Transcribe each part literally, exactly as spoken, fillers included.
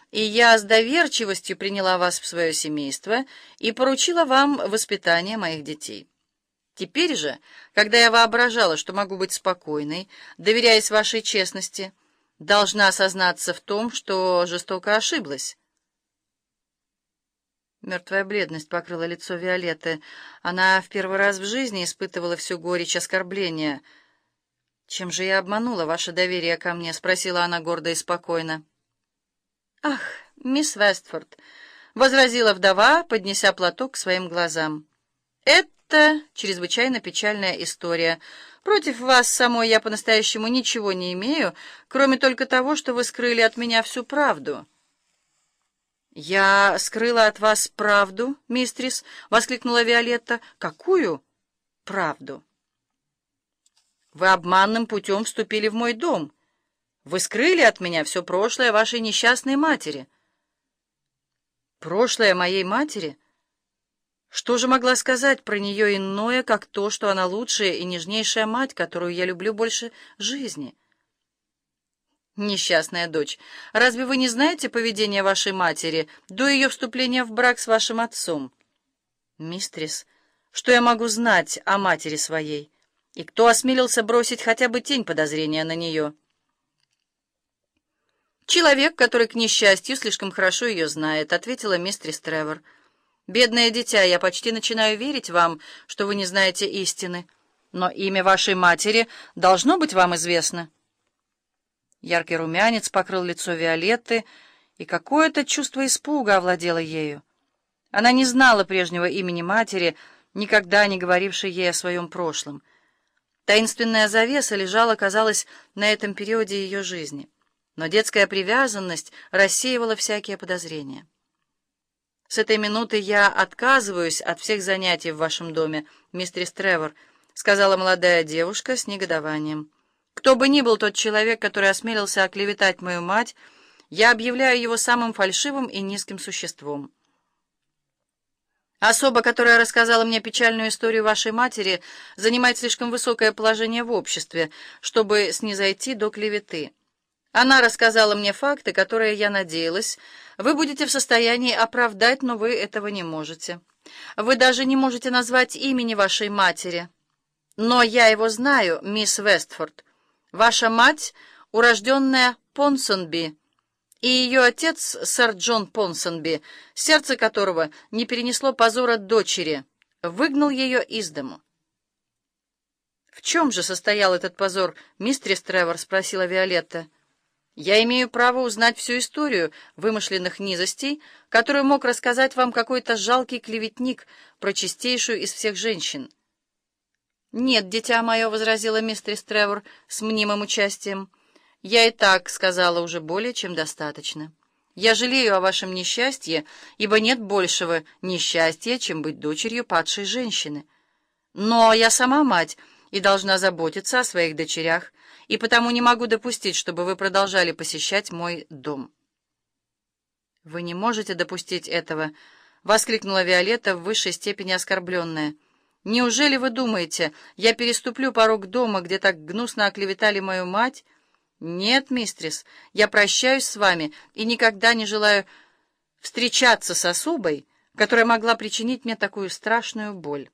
и я с доверчивостью приняла вас в свое семейство и поручила вам воспитание моих детей. Теперь же, когда я воображала, что могу быть спокойной, доверяясь вашей честности, должна сознаться в том, что жестоко ошиблась». Мертвая бледность покрыла лицо Виолетты. Она в первый раз в жизни испытывала всю горечь оскорбления. «Чем же я обманула ваше доверие ко мне?» — спросила она гордо и спокойно. «Ах, мисс Вестфорд!» — возразила вдова, поднеся платок к своим глазам. «Это чрезвычайно печальная история. Против вас самой я по-настоящему ничего не имею, кроме только того, что вы скрыли от меня всю правду». «Я скрыла от вас правду, мистрис?» — воскликнула Виолетта. «Какую правду?» «Вы обманным путем вступили в мой дом. Вы скрыли от меня все прошлое вашей несчастной матери». «Прошлое моей матери? Что же могла сказать про нее иное, как то, что она лучшая и нежнейшая мать, которую я люблю больше жизни?» «Несчастная дочь, разве вы не знаете поведения вашей матери до ее вступления в брак с вашим отцом?» «Мистрис, что я могу знать о матери своей? И кто осмелился бросить хотя бы тень подозрения на нее?» «Человек, который, к несчастью, слишком хорошо ее знает», — ответила мистрис Тревор. «Бедное дитя, я почти начинаю верить вам, что вы не знаете истины. Но имя вашей матери должно быть вам известно». Яркий румянец покрыл лицо Виолетты, и какое-то чувство испуга овладело ею. Она не знала прежнего имени матери, никогда не говорившей ей о своем прошлом. Таинственная завеса лежала, казалось, на этом периоде ее жизни, но детская привязанность рассеивала всякие подозрения. «С этой минуты я отказываюсь от всех занятий в вашем доме, мистерис Тревор», — сказала молодая девушка с негодованием. «Кто бы ни был тот человек, который осмелился оклеветать мою мать, я объявляю его самым фальшивым и низким существом. Особа, которая рассказала мне печальную историю вашей матери, занимает слишком высокое положение в обществе, чтобы снизойти до клеветы. Она рассказала мне факты, которые, я надеялась, вы будете в состоянии оправдать, но вы этого не можете. Вы даже не можете назвать имени вашей матери. Но я его знаю, мисс Вестфорд. Ваша мать — урожденная Понсонби, и ее отец, сэр Джон Понсонби, сердце которого не перенесло позора дочери, выгнал ее из дому». «В чем же состоял этот позор, мистерис Тревор?» — спросила Виолетта. «Я имею право узнать всю историю вымышленных низостей, которую мог рассказать вам какой-то жалкий клеветник про чистейшую из всех женщин». «Нет, дитя мое», — возразила мистерис Тревор с мнимым участием, — «я и так сказала уже более чем достаточно. Я жалею о вашем несчастье, ибо нет большего несчастья, чем быть дочерью падшей женщины. Но я сама мать и должна заботиться о своих дочерях, и потому не могу допустить, чтобы вы продолжали посещать мой дом». «Вы не можете допустить этого», — воскликнула Виолетта в высшей степени оскорбленная. «Неужели вы думаете, я переступлю порог дома, где так гнусно оклеветали мою мать? Нет, мистрис, я прощаюсь с вами и никогда не желаю встречаться с особой, которая могла причинить мне такую страшную боль».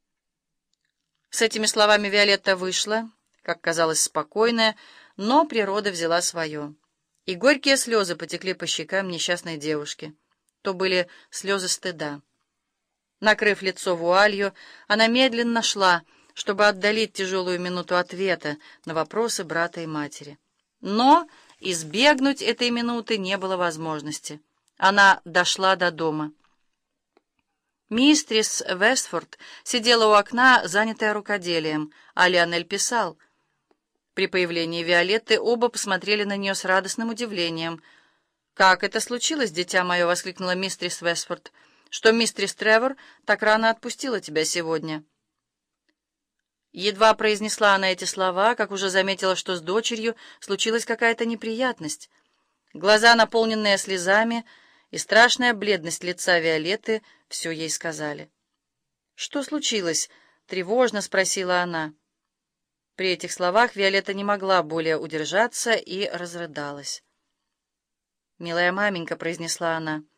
С этими словами Виолетта вышла, как казалось, спокойная, но природа взяла свое, и горькие слезы потекли по щекам несчастной девушки. То были слезы стыда. Накрыв лицо вуалью, она медленно шла, чтобы отдалить тяжелую минуту ответа на вопросы брата и матери. Но избегнуть этой минуты не было возможности. Она дошла до дома. Мистрис Вестфорд сидела у окна, занятая рукоделием, а Лионель писал. При появлении Виолетты оба посмотрели на нее с радостным удивлением. «Как это случилось, дитя мое?» — воскликнула мистрис Вестфорд, «что мистрис Тревор так рано отпустила тебя сегодня». Едва произнесла она эти слова, как уже заметила, что с дочерью случилась какая-то неприятность. Глаза, наполненные слезами, и страшная бледность лица Виолетты все ей сказали. «Что случилось?» — тревожно спросила она. При этих словах Виолетта не могла более удержаться и разрыдалась. «Милая маменька», — произнесла она, —